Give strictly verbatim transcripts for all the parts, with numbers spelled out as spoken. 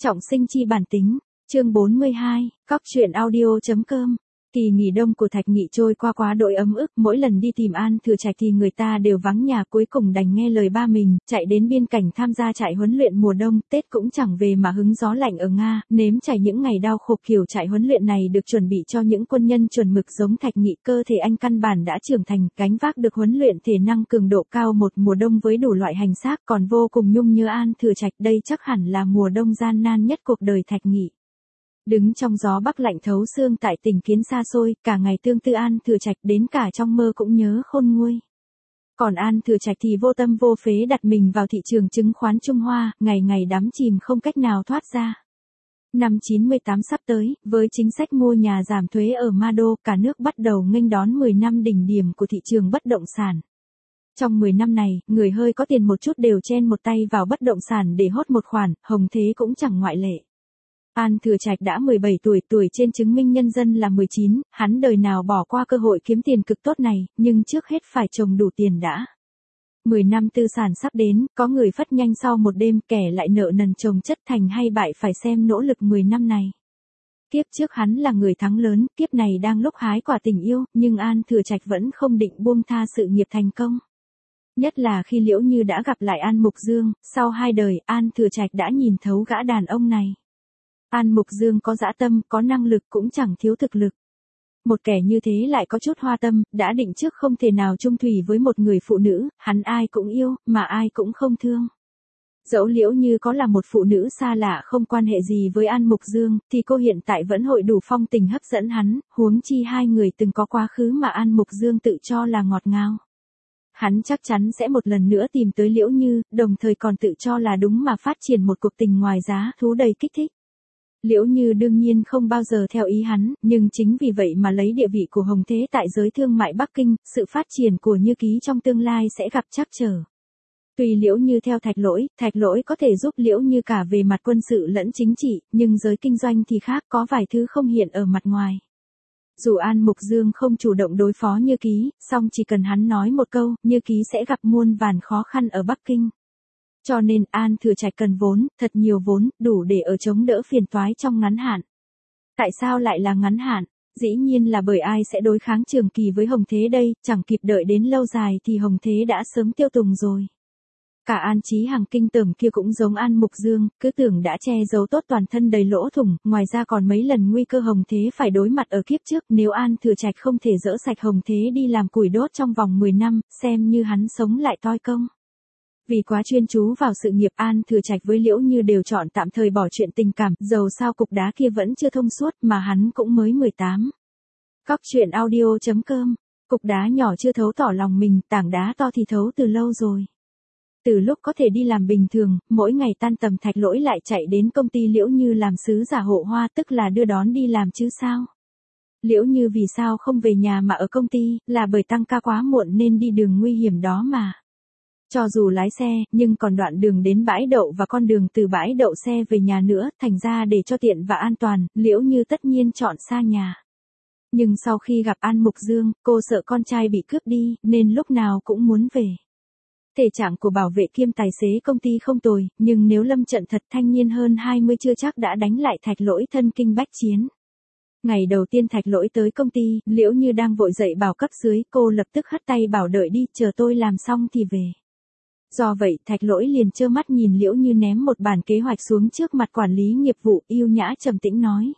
Trọng sinh chi bản tính, chương bốn mươi hai, cóc truyện audio.com. Kỳ nghỉ đông của Thạch Nghị trôi qua quá đỗi ấm ức, mỗi lần đi tìm An Thừa Trạch thì người ta đều vắng nhà, cuối cùng đành nghe lời ba mình, chạy đến biên cảnh tham gia trại huấn luyện mùa đông, Tết cũng chẳng về mà hứng gió lạnh ở Nga, nếm trải những ngày đau khổ. Kiểu trại huấn luyện này được chuẩn bị cho những quân nhân chuẩn mực giống Thạch Nghị, cơ thể anh căn bản đã trưởng thành, gánh vác được huấn luyện thể năng cường độ cao một mùa đông với đủ loại hành xác, còn vô cùng nhung nhớ An Thừa Trạch. Đây chắc hẳn là mùa đông gian nan nhất cuộc đời Thạch Nghị. Đứng trong gió bắc lạnh thấu xương tại tỉnh Kiến xa xôi, cả ngày tương tư An Thừa Trạch, đến cả trong mơ cũng nhớ khôn nguôi. Còn An Thừa Trạch thì vô tâm vô phế đặt mình vào thị trường chứng khoán Trung Hoa, ngày ngày đắm chìm không cách nào thoát ra. Năm chín mươi tám sắp tới, với chính sách mua nhà giảm thuế ở Ma Đô, cả nước bắt đầu nghênh đón mười năm đỉnh điểm của thị trường bất động sản. Trong mười năm này, người hơi có tiền một chút đều chen một tay vào bất động sản để hốt một khoản, Hồng Thế cũng chẳng ngoại lệ. An Thừa Trạch đã mười bảy tuổi, tuổi trên chứng minh nhân dân là mười chín, hắn đời nào bỏ qua cơ hội kiếm tiền cực tốt này, nhưng trước hết phải trồng đủ tiền đã. mười năm tư sản sắp đến, có người phất nhanh sau một đêm, kẻ lại nợ nần chồng chất, thành hay bại phải xem nỗ lực mười năm này. Kiếp trước hắn là người thắng lớn, kiếp này đang lúc hái quả tình yêu, nhưng An Thừa Trạch vẫn không định buông tha sự nghiệp thành công. Nhất là khi Liễu Như đã gặp lại An Mục Dương, sau hai đời, An Thừa Trạch đã nhìn thấu gã đàn ông này. An Mục Dương có dã tâm, có năng lực, cũng chẳng thiếu thực lực. Một kẻ như thế lại có chút hoa tâm, đã định trước không thể nào chung thủy với một người phụ nữ, hắn ai cũng yêu, mà ai cũng không thương. Dẫu Liễu Như có là một phụ nữ xa lạ không quan hệ gì với An Mục Dương, thì cô hiện tại vẫn hội đủ phong tình hấp dẫn hắn, huống chi hai người từng có quá khứ mà An Mục Dương tự cho là ngọt ngào. Hắn chắc chắn sẽ một lần nữa tìm tới Liễu Như, đồng thời còn tự cho là đúng mà phát triển một cuộc tình ngoài giá thú đầy kích thích. Liễu Như đương nhiên không bao giờ theo ý hắn, nhưng chính vì vậy mà lấy địa vị của Hồng Thế tại giới thương mại Bắc Kinh, sự phát triển của Như Ký trong tương lai sẽ gặp trắc trở. Tuy Liễu Như theo Thạch Lỗi, Thạch Lỗi có thể giúp Liễu Như cả về mặt quân sự lẫn chính trị, nhưng giới kinh doanh thì khác, có vài thứ không hiện ở mặt ngoài. Dù An Mục Dương không chủ động đối phó Như Ký, song chỉ cần hắn nói một câu, Như Ký sẽ gặp muôn vàn khó khăn ở Bắc Kinh. Cho nên An Thừa Trạch cần vốn, thật nhiều vốn, đủ để ở chống đỡ phiền toái trong ngắn hạn. Tại sao lại là ngắn hạn? Dĩ nhiên là bởi ai sẽ đối kháng trường kỳ với Hồng Thế đây, chẳng kịp đợi đến lâu dài thì Hồng Thế đã sớm tiêu tùng rồi. Cả An Chí Hàng kinh tởm kia cũng giống An Mục Dương, cứ tưởng đã che giấu tốt toàn thân đầy lỗ thủng, ngoài ra còn mấy lần nguy cơ Hồng Thế phải đối mặt ở kiếp trước, nếu An Thừa Trạch không thể dỡ sạch Hồng Thế đi làm củi đốt trong vòng mười năm, xem như hắn sống lại toi công. Vì quá chuyên chú vào sự nghiệp, An Thừa Trạch với Liễu Như đều chọn tạm thời bỏ chuyện tình cảm, dầu sao cục đá kia vẫn chưa thông suốt mà hắn cũng mới mười tám. Cóc truyện audio.com, cục đá nhỏ chưa thấu tỏ lòng mình, tảng đá to thì thấu từ lâu rồi. Từ lúc có thể đi làm bình thường, mỗi ngày tan tầm Thạch Lỗi lại chạy đến công ty Liễu Như làm sứ giả hộ hoa, tức là đưa đón đi làm chứ sao. Liễu Như vì sao không về nhà mà ở công ty, là bởi tăng ca quá muộn nên đi đường nguy hiểm đó mà. Cho dù lái xe, nhưng còn đoạn đường đến bãi đậu và con đường từ bãi đậu xe về nhà nữa, thành ra để cho tiện và an toàn, Liễu Như tất nhiên chọn xa nhà. Nhưng sau khi gặp An Mục Dương, cô sợ con trai bị cướp đi, nên lúc nào cũng muốn về. Thể trạng của bảo vệ kiêm tài xế công ty không tồi, nhưng nếu lâm trận thật thanh niên hơn hai mươi chưa chắc đã đánh lại Thạch Lỗi thân kinh bách chiến. Ngày đầu tiên Thạch Lỗi tới công ty, Liễu Như đang vội dậy bảo cấp dưới, cô lập tức hất tay bảo đợi đi, chờ tôi làm xong thì về. Do vậy, Thạch Lỗi liền trơ mắt nhìn Liễu Như ném một bản kế hoạch xuống trước mặt quản lý nghiệp vụ, yêu nhã trầm tĩnh nói.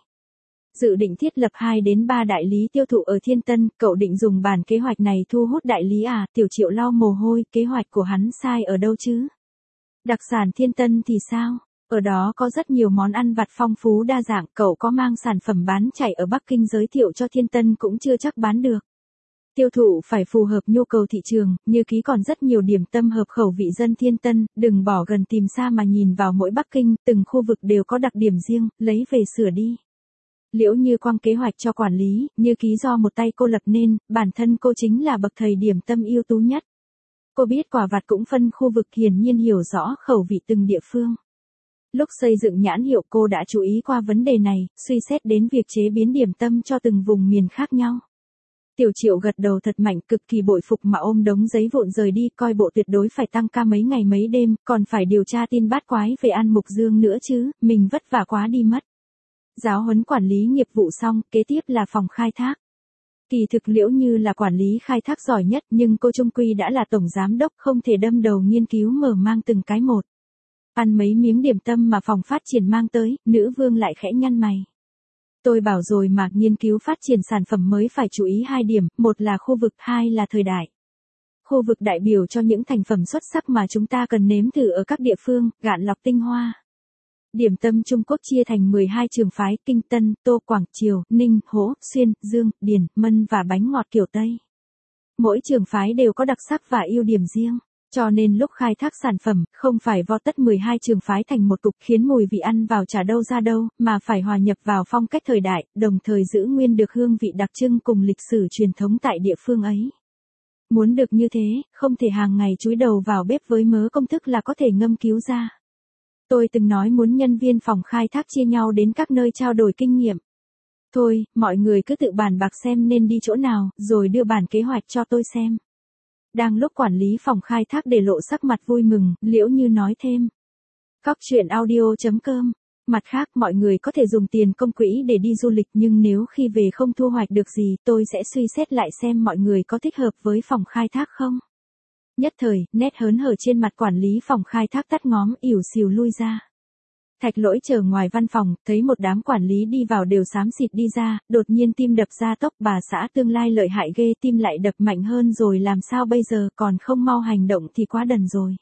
Dự định thiết lập hai đến ba đại lý tiêu thụ ở Thiên Tân, cậu định dùng bản kế hoạch này thu hút đại lý à? Tiểu Triệu lau mồ hôi, kế hoạch của hắn sai ở đâu chứ? Đặc sản Thiên Tân thì sao? Ở đó có rất nhiều món ăn vặt phong phú đa dạng, cậu có mang sản phẩm bán chạy ở Bắc Kinh giới thiệu cho Thiên Tân cũng chưa chắc bán được. Tiêu thụ phải phù hợp nhu cầu thị trường, Như Ký còn rất nhiều điểm tâm hợp khẩu vị dân Thiên Tân, đừng bỏ gần tìm xa mà nhìn vào mỗi Bắc Kinh, từng khu vực đều có đặc điểm riêng, lấy về sửa đi. Liễu Như quăng kế hoạch cho quản lý, Như Ký do một tay cô lập nên, bản thân cô chính là bậc thầy điểm tâm ưu tú nhất. Cô biết quả vặt cũng phân khu vực, hiển nhiên hiểu rõ khẩu vị từng địa phương. Lúc xây dựng nhãn hiệu cô đã chú ý qua vấn đề này, suy xét đến việc chế biến điểm tâm cho từng vùng miền khác nhau. Tiểu Triệu gật đầu thật mạnh, cực kỳ bội phục mà ôm đống giấy vụn rời đi, coi bộ tuyệt đối phải tăng ca mấy ngày mấy đêm, còn phải điều tra tin bát quái về An Mục Dương nữa chứ, mình vất vả quá đi mất. Giáo huấn quản lý nghiệp vụ xong, kế tiếp là phòng khai thác. Kỳ thực Liễu Như là quản lý khai thác giỏi nhất, nhưng cô chung quy đã là tổng giám đốc, không thể đâm đầu nghiên cứu mở mang từng cái một. Ăn mấy miếng điểm tâm mà phòng phát triển mang tới, nữ vương lại khẽ nhăn mày. Tôi bảo rồi mà, nghiên cứu phát triển sản phẩm mới phải chú ý hai điểm, một là khu vực, hai là thời đại. Khu vực đại biểu cho những thành phẩm xuất sắc mà chúng ta cần nếm thử ở các địa phương, gạn lọc tinh hoa. Điểm tâm Trung Quốc chia thành mười hai trường phái, Kinh Tân, Tô, Quảng, Triều, Ninh, Hỗ, Xuyên, Dương, Điền, Mân và bánh ngọt kiểu Tây. Mỗi trường phái đều có đặc sắc và ưu điểm riêng. Cho nên lúc khai thác sản phẩm, không phải vo tất mười hai trường phái thành một cục khiến mùi vị ăn vào chả đâu ra đâu, mà phải hòa nhập vào phong cách thời đại, đồng thời giữ nguyên được hương vị đặc trưng cùng lịch sử truyền thống tại địa phương ấy. Muốn được như thế, không thể hàng ngày chúi đầu vào bếp với mớ công thức là có thể ngâm cứu ra. Tôi từng nói muốn nhân viên phòng khai thác chia nhau đến các nơi trao đổi kinh nghiệm. Thôi, mọi người cứ tự bàn bạc xem nên đi chỗ nào, rồi đưa bản kế hoạch cho tôi xem. Đang lúc quản lý phòng khai thác để lộ sắc mặt vui mừng, Liễu Như nói thêm. Cóc truyện audio chấm com. Mặt khác, mọi người có thể dùng tiền công quỹ để đi du lịch, nhưng nếu khi về không thu hoạch được gì, tôi sẽ suy xét lại xem mọi người có thích hợp với phòng khai thác không. Nhất thời, nét hớn hở trên mặt quản lý phòng khai thác tắt ngóm, ỉu xìu lui ra. Thạch Lỗi chờ ngoài văn phòng, thấy một đám quản lý đi vào đều xám xịt đi ra, đột nhiên tim đập ra tốc, bà xã tương lai lợi hại ghê, tim lại đập mạnh hơn rồi, làm sao bây giờ, còn không mau hành động thì quá đần rồi.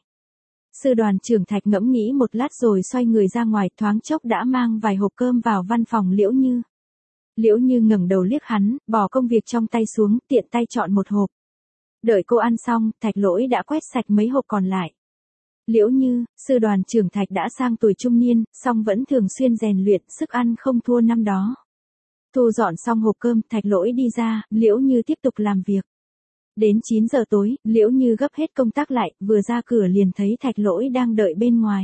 Sư đoàn trưởng Thạch ngẫm nghĩ một lát rồi xoay người ra ngoài, thoáng chốc đã mang vài hộp cơm vào văn phòng Liễu Như. Liễu Như ngẩng đầu liếc hắn, bỏ công việc trong tay xuống, tiện tay chọn một hộp. Đợi cô ăn xong, Thạch Lỗi đã quét sạch mấy hộp còn lại. Liễu Như, sư đoàn trưởng Thạch đã sang tuổi trung niên, song vẫn thường xuyên rèn luyện, sức ăn không thua năm đó. Thu dọn xong hộp cơm, Thạch Lỗi đi ra, Liễu Như tiếp tục làm việc. Đến chín giờ tối, Liễu Như gấp hết công tác lại, vừa ra cửa liền thấy Thạch Lỗi đang đợi bên ngoài.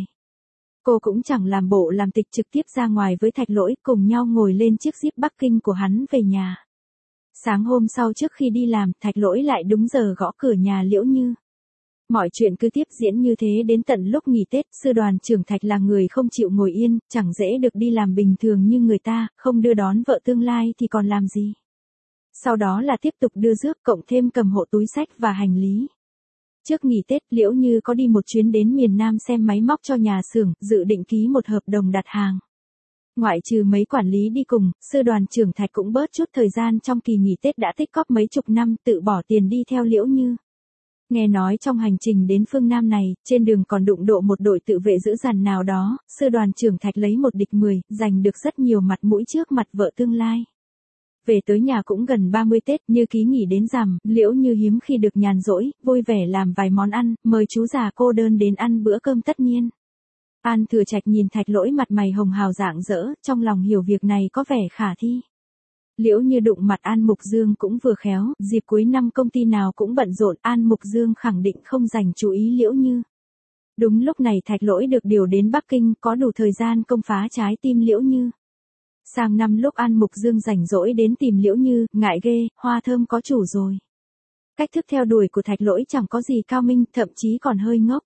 Cô cũng chẳng làm bộ làm tịch, trực tiếp ra ngoài với Thạch Lỗi, cùng nhau ngồi lên chiếc Jeep Bắc Kinh của hắn về nhà. Sáng hôm sau trước khi đi làm, Thạch Lỗi lại đúng giờ gõ cửa nhà Liễu Như. Mọi chuyện cứ tiếp diễn như thế đến tận lúc nghỉ Tết, sư đoàn trưởng Thạch là người không chịu ngồi yên, chẳng dễ được đi làm bình thường như người ta, không đưa đón vợ tương lai thì còn làm gì. Sau đó là tiếp tục đưa rước, cộng thêm cầm hộ túi xách và hành lý. Trước nghỉ Tết, Liễu Như có đi một chuyến đến miền Nam xem máy móc cho nhà xưởng, dự định ký một hợp đồng đặt hàng. Ngoại trừ mấy quản lý đi cùng, sư đoàn trưởng Thạch cũng bớt chút thời gian trong kỳ nghỉ Tết đã tích cóp mấy chục năm, tự bỏ tiền đi theo Liễu Như. Nghe nói trong hành trình đến phương Nam này, trên đường còn đụng độ một đội tự vệ dữ dằn nào đó, sư đoàn trưởng Thạch lấy một địch mười, giành được rất nhiều mặt mũi trước mặt vợ tương lai. Về tới nhà cũng gần ba mươi Tết, như ký nghỉ đến rằm, Liễu Như hiếm khi được nhàn rỗi, vui vẻ làm vài món ăn, mời chú già cô đơn đến ăn bữa cơm tất niên. An Thừa Trạch nhìn Thạch Lỗi mặt mày hồng hào rạng rỡ, trong lòng hiểu việc này có vẻ khả thi. Liễu Như đụng mặt An Mục Dương cũng vừa khéo, dịp cuối năm công ty nào cũng bận rộn, An Mục Dương khẳng định không dành chú ý Liễu Như. Đúng lúc này Thạch Lỗi được điều đến Bắc Kinh, có đủ thời gian công phá trái tim Liễu Như. Sang năm lúc An Mục Dương rảnh rỗi đến tìm Liễu Như, ngại ghê, hoa thơm có chủ rồi. Cách thức theo đuổi của Thạch Lỗi chẳng có gì cao minh, thậm chí còn hơi ngốc.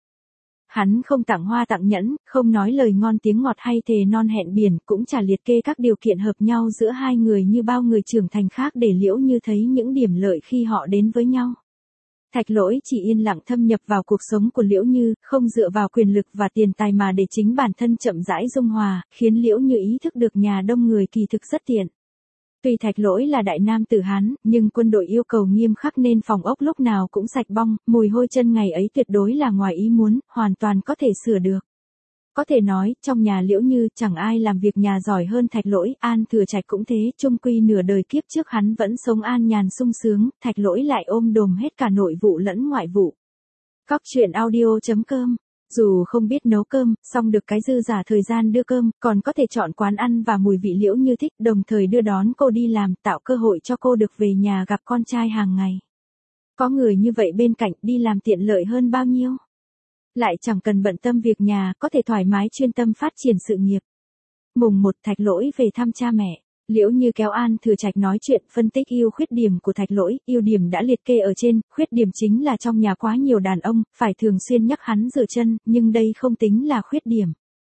Hắn không tặng hoa tặng nhẫn, không nói lời ngon tiếng ngọt hay thề non hẹn biển, cũng chả liệt kê các điều kiện hợp nhau giữa hai người như bao người trưởng thành khác để Liễu Như thấy những điểm lợi khi họ đến với nhau. Thạch Lỗi chỉ yên lặng thâm nhập vào cuộc sống của Liễu Như, không dựa vào quyền lực và tiền tài mà để chính bản thân chậm rãi dung hòa, khiến Liễu Như ý thức được nhà đông người kỳ thực rất tiện. Tuy Thạch Lỗi là đại nam tử Hán, nhưng quân đội yêu cầu nghiêm khắc nên phòng ốc lúc nào cũng sạch bong, mùi hôi chân ngày ấy tuyệt đối là ngoài ý muốn, hoàn toàn có thể sửa được. Có thể nói, trong nhà Liễu Như chẳng ai làm việc nhà giỏi hơn Thạch Lỗi, An Thừa Trạch cũng thế, chung quy nửa đời kiếp trước hắn vẫn sống an nhàn sung sướng, Thạch Lỗi lại ôm đồm hết cả nội vụ lẫn ngoại vụ. Cóc truyện audio chấm com. Dù không biết nấu cơm, song được cái dư giả thời gian đưa cơm, còn có thể chọn quán ăn và mùi vị Liễu Như thích, đồng thời đưa đón cô đi làm, tạo cơ hội cho cô được về nhà gặp con trai hàng ngày. Có người như vậy bên cạnh, đi làm tiện lợi hơn bao nhiêu. Lại chẳng cần bận tâm việc nhà, có thể thoải mái chuyên tâm phát triển sự nghiệp. Mùng một Thạch Lỗi về thăm cha mẹ. Liễu Như kéo An Thừa Trạch nói chuyện, phân tích ưu khuyết điểm của Thạch Lỗi, ưu điểm đã liệt kê ở trên, khuyết điểm chính là trong nhà quá nhiều đàn ông, phải thường xuyên nhắc hắn rửa chân, nhưng đây không tính là khuyết điểm.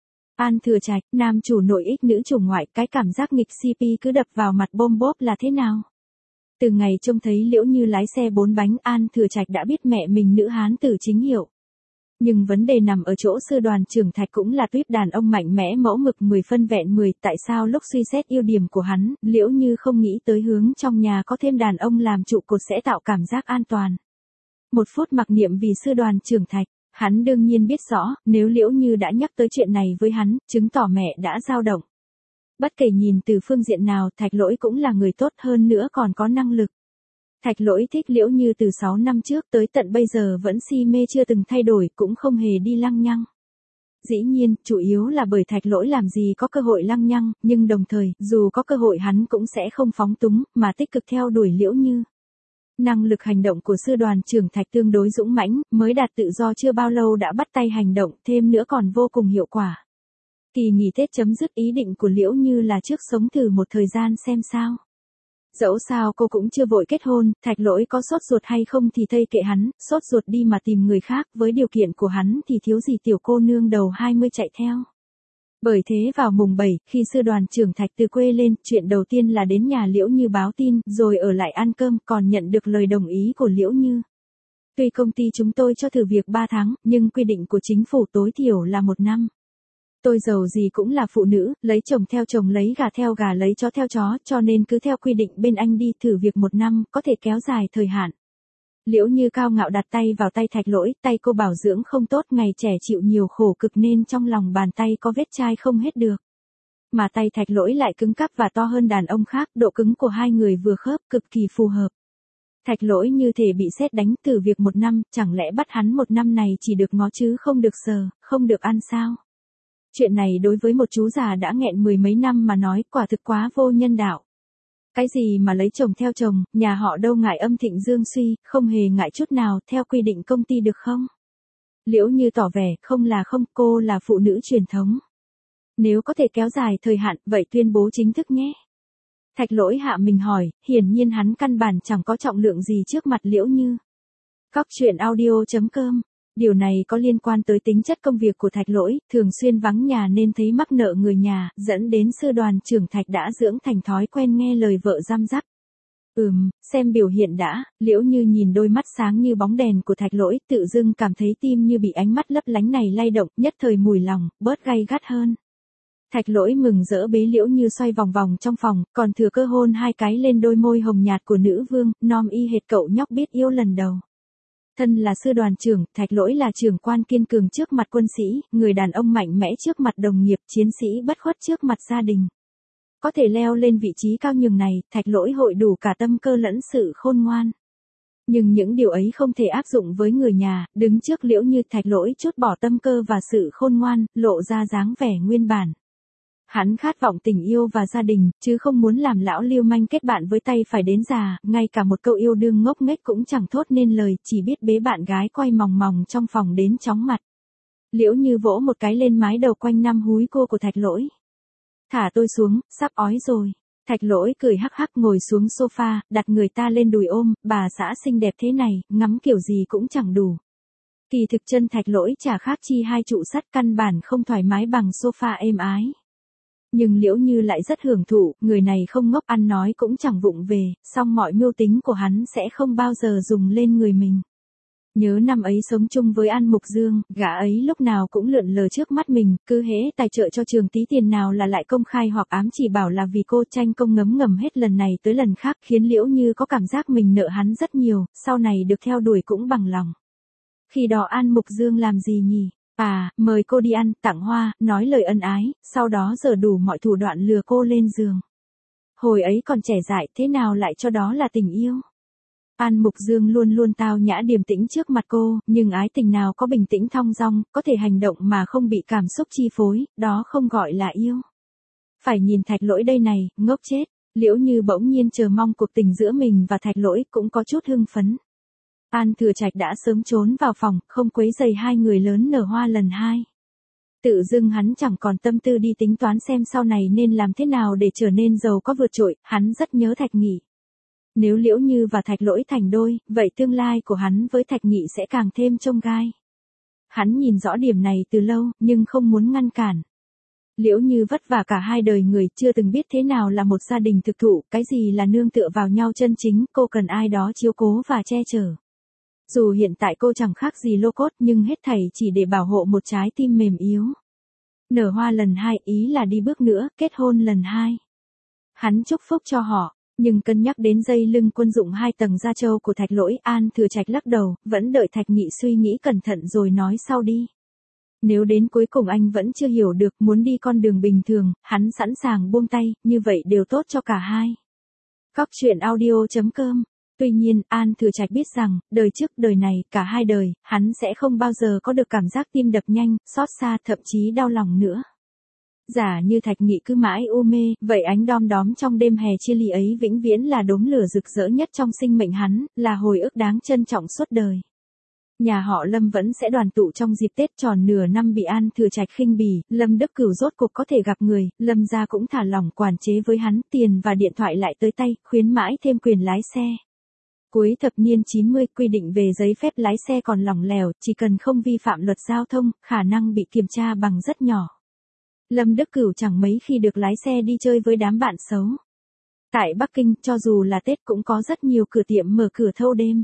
An Thừa Trạch, nam chủ nội ích nữ chủ ngoại, cái cảm giác nghịch xê pê cứ đập vào mặt bôm bốp là thế nào? Từ ngày trông thấy Liễu Như lái xe bốn bánh, An Thừa Trạch đã biết mẹ mình nữ hán tử chính hiệu. Nhưng vấn đề nằm ở chỗ Sư Đoàn Trưởng Thạch cũng là tuýp đàn ông mạnh mẽ mẫu mực mười phân vẹn mười, tại sao lúc suy xét ưu điểm của hắn, Liễu Như không nghĩ tới hướng trong nhà có thêm đàn ông làm trụ cột sẽ tạo cảm giác an toàn. Một phút mặc niệm vì Sư Đoàn Trưởng Thạch, hắn đương nhiên biết rõ, nếu Liễu Như đã nhắc tới chuyện này với hắn, chứng tỏ mẹ đã dao động. Bất kể nhìn từ phương diện nào, Thạch Lỗi cũng là người tốt, hơn nữa còn có năng lực. Thạch Lỗi thích Liễu Như từ sáu năm trước tới tận bây giờ vẫn si mê chưa từng thay đổi, cũng không hề đi lăng nhăng. Dĩ nhiên, chủ yếu là bởi Thạch Lỗi làm gì có cơ hội lăng nhăng, nhưng đồng thời, dù có cơ hội hắn cũng sẽ không phóng túng, mà tích cực theo đuổi Liễu Như. Năng lực hành động của Sư Đoàn Trưởng Thạch tương đối dũng mãnh, mới đạt tự do chưa bao lâu đã bắt tay hành động, thêm nữa còn vô cùng hiệu quả. Kỳ nghỉ Tết chấm dứt, ý định của Liễu Như là trước sống thử một thời gian xem sao. Dẫu sao cô cũng chưa vội kết hôn, Thạch Lỗi có sốt ruột hay không thì thây kệ hắn, sốt ruột đi mà tìm người khác, với điều kiện của hắn thì thiếu gì tiểu cô nương đầu hai mươi chạy theo. Bởi thế vào mùng bảy, khi Sư Đoàn Trưởng Thạch từ quê lên, chuyện đầu tiên là đến nhà Liễu Như báo tin, rồi ở lại ăn cơm, còn nhận được lời đồng ý của Liễu Như. Tuy công ty chúng tôi cho thử việc ba tháng, nhưng quy định của chính phủ tối thiểu là một năm. Tôi giàu gì cũng là phụ nữ, lấy chồng theo chồng, lấy gà theo gà, lấy chó theo chó, cho nên cứ theo quy định bên anh đi, thử việc một năm, có thể kéo dài thời hạn. Liễu Như cao ngạo đặt tay vào tay Thạch Lỗi, tay cô bảo dưỡng không tốt, ngày trẻ chịu nhiều khổ cực nên trong lòng bàn tay có vết chai không hết được. Mà tay Thạch Lỗi lại cứng cáp và to hơn đàn ông khác, độ cứng của hai người vừa khớp, cực kỳ phù hợp. Thạch Lỗi như thể bị sét đánh, thử việc một năm, chẳng lẽ bắt hắn một năm này chỉ được ngó chứ không được sờ, không được ăn sao? Chuyện này đối với một chú già đã nghẹn mười mấy năm mà nói, quả thực quá vô nhân đạo. Cái gì mà lấy chồng theo chồng, nhà họ đâu ngại âm thịnh dương suy, không hề ngại chút nào, theo quy định công ty được không? Liễu Như tỏ vẻ, không là không, cô là phụ nữ truyền thống. Nếu có thể kéo dài thời hạn, vậy tuyên bố chính thức nhé. Thạch Lỗi hạ mình hỏi, hiển nhiên hắn căn bản chẳng có trọng lượng gì trước mặt Liễu Như. Cóc truyện audio chấm com. Điều này có liên quan tới tính chất công việc của Thạch Lỗi, thường xuyên vắng nhà nên thấy mắc nợ người nhà, dẫn đến Sư Đoàn Trưởng Thạch đã dưỡng thành thói quen nghe lời vợ giam dắt. Ừm, xem biểu hiện đã, Liễu Như nhìn đôi mắt sáng như bóng đèn của Thạch Lỗi, tự dưng cảm thấy tim như bị ánh mắt lấp lánh này lay động, nhất thời mùi lòng, bớt gay gắt hơn. Thạch Lỗi mừng rỡ bế Liễu Như xoay vòng vòng trong phòng, còn thừa cơ hôn hai cái lên đôi môi hồng nhạt của nữ vương, nom y hệt cậu nhóc biết yêu lần đầu. Thân là Sư Đoàn Trưởng, Thạch Lỗi là trưởng quan kiên cường trước mặt quân sĩ, người đàn ông mạnh mẽ trước mặt đồng nghiệp, chiến sĩ bất khuất trước mặt gia đình. Có thể leo lên vị trí cao nhường này, Thạch Lỗi hội đủ cả tâm cơ lẫn sự khôn ngoan. Nhưng những điều ấy không thể áp dụng với người nhà, đứng trước Liễu Như, Thạch Lỗi chút bỏ tâm cơ và sự khôn ngoan, lộ ra dáng vẻ nguyên bản. Hắn khát vọng tình yêu và gia đình, chứ không muốn làm lão lưu manh kết bạn với tay phải đến già, ngay cả một câu yêu đương ngốc nghếch cũng chẳng thốt nên lời, chỉ biết bế bạn gái quay mòng mòng trong phòng đến chóng mặt. Liễu Như vỗ một cái lên mái đầu quanh năm húi cô của Thạch Lỗi. Thả tôi xuống, sắp ói rồi. Thạch Lỗi cười hắc hắc ngồi xuống sofa, đặt người ta lên đùi ôm, bà xã xinh đẹp thế này, ngắm kiểu gì cũng chẳng đủ. Kỳ thực chân Thạch Lỗi chả khác chi hai trụ sắt, căn bản không thoải mái bằng sofa êm ái. Nhưng Liễu Như lại rất hưởng thụ, người này không ngốc, ăn nói cũng chẳng vụng về, song mọi mưu tính của hắn sẽ không bao giờ dùng lên người mình. Nhớ năm ấy sống chung với An Mục Dương, gã ấy lúc nào cũng lượn lờ trước mắt mình, cứ hễ tài trợ cho Trường tí tiền nào là lại công khai hoặc ám chỉ bảo là vì cô, tranh công ngấm ngầm hết lần này tới lần khác, khiến Liễu Như có cảm giác mình nợ hắn rất nhiều, sau này được theo đuổi cũng bằng lòng. Khi đó An Mục Dương làm gì nhỉ? À, mời cô đi ăn, tặng hoa, nói lời ân ái, sau đó giở đủ mọi thủ đoạn lừa cô lên giường. Hồi ấy còn trẻ dại, thế nào lại cho đó là tình yêu? An Mục Dương luôn luôn tao nhã điềm tĩnh trước mặt cô, nhưng ái tình nào có bình tĩnh thong dong, có thể hành động mà không bị cảm xúc chi phối, đó không gọi là yêu. Phải nhìn Thạch Lỗi đây này, ngốc chết. Liễu Như bỗng nhiên chờ mong cuộc tình giữa mình và Thạch Lỗi, cũng có chút hưng phấn. An Thừa Trạch đã sớm trốn vào phòng, không quấy rầy hai người lớn nở hoa lần hai. Tự dưng hắn chẳng còn tâm tư đi tính toán xem sau này nên làm thế nào để trở nên giàu có vượt trội, hắn rất nhớ Thạch Nghị. Nếu Liễu Như và Thạch Lỗi thành đôi, vậy tương lai của hắn với Thạch Nghị sẽ càng thêm chông gai. Hắn nhìn rõ điểm này từ lâu, nhưng không muốn ngăn cản. Liễu Như vất vả cả hai đời người, chưa từng biết thế nào là một gia đình thực thụ, cái gì là nương tựa vào nhau chân chính, cô cần ai đó chiếu cố và che chở. Dù hiện tại cô chẳng khác gì lô cốt, nhưng hết thảy chỉ để bảo hộ một trái tim mềm yếu. Nở hoa lần hai, ý là đi bước nữa, kết hôn lần hai. Hắn chúc phúc cho họ, nhưng cân nhắc đến dây lưng quân dụng hai tầng da trâu của Thạch Lỗi, An Thừa Trạch lắc đầu, vẫn đợi Thạch Nghị suy nghĩ cẩn thận rồi nói sau đi. Nếu đến cuối cùng anh vẫn chưa hiểu được, muốn đi con đường bình thường, hắn sẵn sàng buông tay, như vậy đều tốt cho cả hai. Cóc truyện audio chấm com. Tuy nhiên, An Thừa Trạch biết rằng, đời trước đời này, cả hai đời, hắn sẽ không bao giờ có được cảm giác tim đập nhanh, xót xa, thậm chí đau lòng nữa. Giả như Thạch Nghị cứ mãi u mê, vậy ánh đom đóm trong đêm hè chia ly ấy vĩnh viễn là đốm lửa rực rỡ nhất trong sinh mệnh hắn, là hồi ức đáng trân trọng suốt đời. Nhà họ Lâm vẫn sẽ đoàn tụ trong dịp Tết tròn nửa năm bị An Thừa Trạch khinh bỉ, Lâm Đức Cửu rốt cục có thể gặp người, Lâm gia cũng thả lỏng quản chế với hắn, tiền và điện thoại lại tới tay, khuyến mãi thêm quyền lái xe. Cuối thập niên chín mươi, quy định về giấy phép lái xe còn lỏng lẻo, chỉ cần không vi phạm luật giao thông, khả năng bị kiểm tra bằng rất nhỏ. Lâm Đức Cửu chẳng mấy khi được lái xe đi chơi với đám bạn xấu. Tại Bắc Kinh, cho dù là Tết cũng có rất nhiều cửa tiệm mở cửa thâu đêm.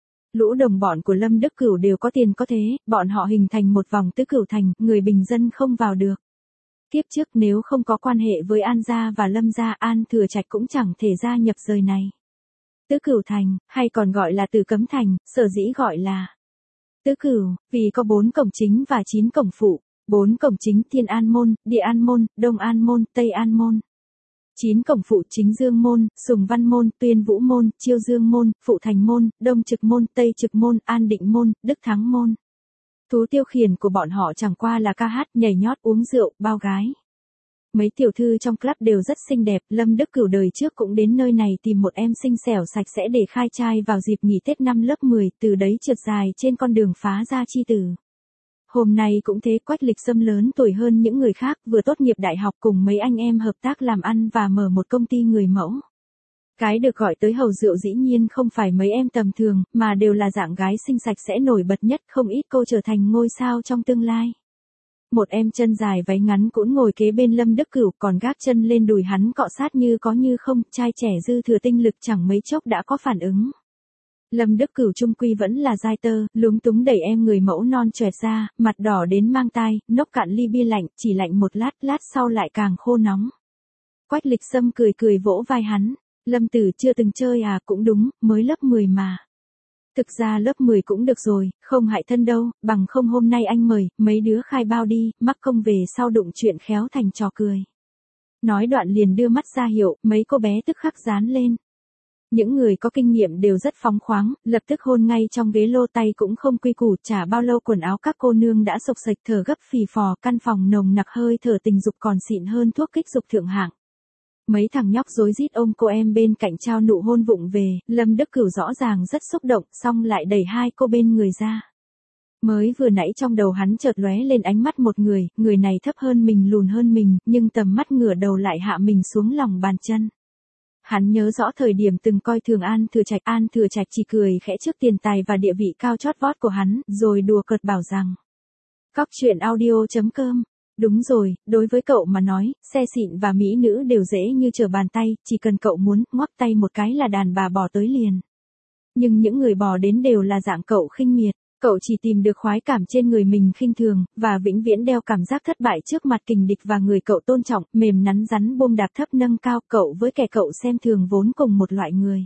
Lũ đồng bọn của Lâm Đức Cửu đều có tiền có thế, bọn họ hình thành một vòng tứ cửu thành, người bình dân không vào được. Kiếp trước nếu không có quan hệ với An gia và Lâm gia, An Thừa Trạch cũng chẳng thể gia nhập rời này. Tứ cửu thành, hay còn gọi là Tử Cấm Thành, sở dĩ gọi là tứ cửu, vì có bốn cổng chính và chín cổng phụ. Bốn cổng chính: Thiên An Môn, Địa An Môn, Đông An Môn, Tây An Môn. Chín cổng phụ: Chính Dương Môn, Sùng Văn Môn, Tuyên Vũ Môn, Chiêu Dương Môn, Phụ Thành Môn, Đông Trực Môn, Tây Trực Môn, An Định Môn, Đức Thắng Môn. Thú tiêu khiển của bọn họ chẳng qua là ca hát, nhảy nhót, uống rượu, bao gái. Mấy tiểu thư trong club đều rất xinh đẹp, Lâm Đức Cửu đời trước cũng đến nơi này tìm một em xinh xẻo sạch sẽ để khai trai vào dịp nghỉ Tết năm lớp mười, từ đấy trượt dài trên con đường phá gia chi tử. Hôm nay cũng thế, Quách Lịch Sâm lớn tuổi hơn những người khác, vừa tốt nghiệp đại học cùng mấy anh em hợp tác làm ăn và mở một công ty người mẫu. Cái được gọi tới hầu rượu dĩ nhiên không phải mấy em tầm thường, mà đều là dạng gái xinh sạch sẽ nổi bật nhất, không ít cô trở thành ngôi sao trong tương lai. Một em chân dài váy ngắn cũng ngồi kế bên Lâm Đức Cửu, còn gác chân lên đùi hắn cọ sát như có như không, trai trẻ dư thừa tinh lực chẳng mấy chốc đã có phản ứng. Lâm Đức Cửu trung quy vẫn là giai tơ, lúng túng đẩy em người mẫu non choẹt ra, mặt đỏ đến mang tai, nốc cạn ly bia lạnh, chỉ lạnh một lát, lát sau lại càng khô nóng. Quách Lịch Sâm cười cười vỗ vai hắn, Lâm tử chưa từng chơi à, cũng đúng, mới lớp mười mà. Thực ra lớp mười cũng được rồi, không hại thân đâu, bằng không hôm nay anh mời, mấy đứa khai bao đi, mắc công về sau đụng chuyện khéo thành trò cười. Nói đoạn liền đưa mắt ra hiệu, mấy cô bé tức khắc dán lên. Những người có kinh nghiệm đều rất phóng khoáng, lập tức hôn ngay trong ghế lô, tay cũng không quy củ, chả bao lâu quần áo các cô nương đã xộc xệch thở gấp phì phò, căn phòng nồng nặc hơi thở tình dục còn xịn hơn thuốc kích dục thượng hạng. Mấy thằng nhóc rối rít ôm cô em bên cạnh trao nụ hôn vụng về, Lâm Đức Cửu rõ ràng rất xúc động, xong lại đẩy hai cô bên người ra. Mới vừa nãy trong đầu hắn chợt lóe lên ánh mắt một người, người này thấp hơn mình, lùn hơn mình, nhưng tầm mắt ngửa đầu lại hạ mình xuống lòng bàn chân. Hắn nhớ rõ thời điểm từng coi thường An Thừa Trạch, An Thừa Trạch chỉ cười khẽ trước tiền tài và địa vị cao chót vót của hắn, rồi đùa cợt bảo rằng: Cóc truyện audio chấm com. Đúng rồi, đối với cậu mà nói, xe xịn và mỹ nữ đều dễ như trở bàn tay, chỉ cần cậu muốn, ngoắc tay một cái là đàn bà bỏ tới liền. Nhưng những người bỏ đến đều là dạng cậu khinh miệt, cậu chỉ tìm được khoái cảm trên người mình khinh thường, và vĩnh viễn đeo cảm giác thất bại trước mặt kình địch và người cậu tôn trọng, mềm nắn rắn buông đạp thấp nâng cao, cậu với kẻ cậu xem thường vốn cùng một loại người.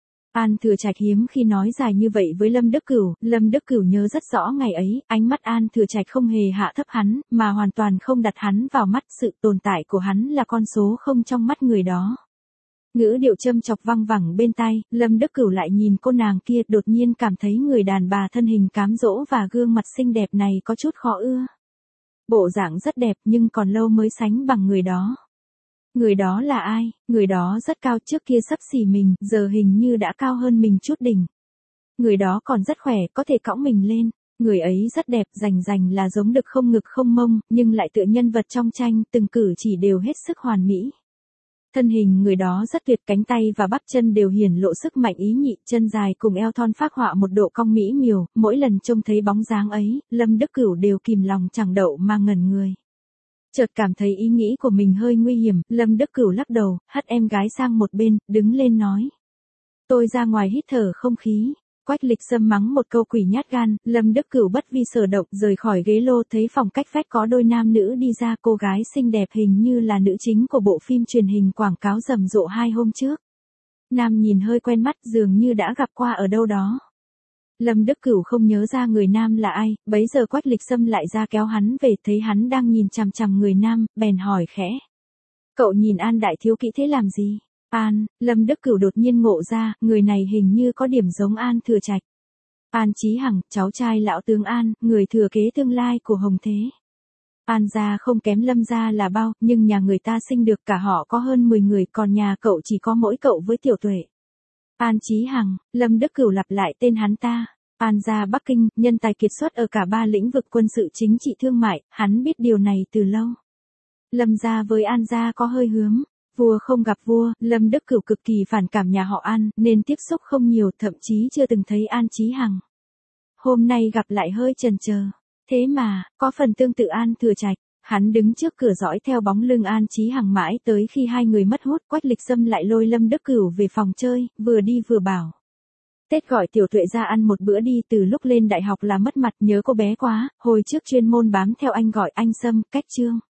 An Thừa Trạch hiếm khi nói dài như vậy với Lâm Đức Cửu, Lâm Đức Cửu nhớ rất rõ ngày ấy, ánh mắt An Thừa Trạch không hề hạ thấp hắn, mà hoàn toàn không đặt hắn vào mắt, sự tồn tại của hắn là con số không trong mắt người đó. Ngữ điệu châm chọc văng vẳng bên tai, Lâm Đức Cửu lại nhìn cô nàng kia, đột nhiên cảm thấy người đàn bà thân hình cám dỗ và gương mặt xinh đẹp này có chút khó ưa. Bộ dạng rất đẹp nhưng còn lâu mới sánh bằng người đó. Người đó là ai? Người đó rất cao, trước kia xấp xỉ mình, giờ hình như đã cao hơn mình chút đỉnh. Người đó còn rất khỏe, có thể cõng mình lên. người ấy rất đẹp, rành rành là giống đực không ngực không mông, nhưng lại tựa nhân vật trong tranh, từng cử chỉ đều hết sức hoàn mỹ. Thân hình người đó rất tuyệt, cánh tay và bắp chân đều hiển lộ sức mạnh ý nhị, chân dài cùng eo thon phác họa một độ cong mỹ miều, mỗi lần trông thấy bóng dáng ấy, Lâm Đức Cửu đều kìm lòng chẳng đậu mà ngẩn người. Chợt cảm thấy ý nghĩ của mình hơi nguy hiểm, Lâm Đức Cửu lắc đầu, hất em gái sang một bên, đứng lên nói. Tôi ra ngoài hít thở không khí. Quách Lịch Sâm mắng một câu quỷ nhát gan, Lâm Đức Cửu bất vi sở động rời khỏi ghế lô, thấy phòng cách vách có đôi nam nữ đi ra, cô gái xinh đẹp hình như là nữ chính của bộ phim truyền hình quảng cáo rầm rộ hai hôm trước. Nam nhìn hơi quen mắt, dường như đã gặp qua ở đâu đó. Lâm Đức Cửu không nhớ ra người nam là ai, bấy giờ Quách Lịch Sâm lại ra kéo hắn về, thấy hắn đang nhìn chằm chằm người nam, bèn hỏi khẽ. Cậu nhìn An đại thiếu kỹ thế làm gì? An, Lâm Đức Cửu đột nhiên ngộ ra, người này hình như có điểm giống An Thừa Trạch. An Chí Hằng, cháu trai lão tướng An, người thừa kế tương lai của Hồng Thế. An gia không kém Lâm gia là bao, nhưng nhà người ta sinh được cả họ có hơn mười người, còn nhà cậu chỉ có mỗi cậu với Tiểu Tuệ. An Chí Hằng, Lâm Đức Cửu lặp lại tên hắn ta. An gia Bắc Kinh, nhân tài kiệt xuất ở cả ba lĩnh vực quân sự, chính trị, thương mại, hắn biết điều này từ lâu. Lâm gia với An gia có hơi hướng. Vua không gặp vua, Lâm Đức Cửu cực kỳ phản cảm nhà họ An, nên tiếp xúc không nhiều, thậm chí chưa từng thấy An Chí Hằng. Hôm nay gặp lại hơi chần chờ. Thế mà, có phần tương tự An Thừa Trạch. Hắn đứng trước cửa dõi theo bóng lưng An Chí Hằng mãi tới khi hai người mất hút, Quách Lịch Sâm lại lôi Lâm Đức Cửu về phòng chơi, vừa đi vừa bảo. Tết gọi Tiểu Tuệ ra ăn một bữa đi, từ lúc lên đại học là mất mặt, nhớ cô bé quá, hồi trước chuyên môn bám theo anh gọi anh Sâm, cách chương.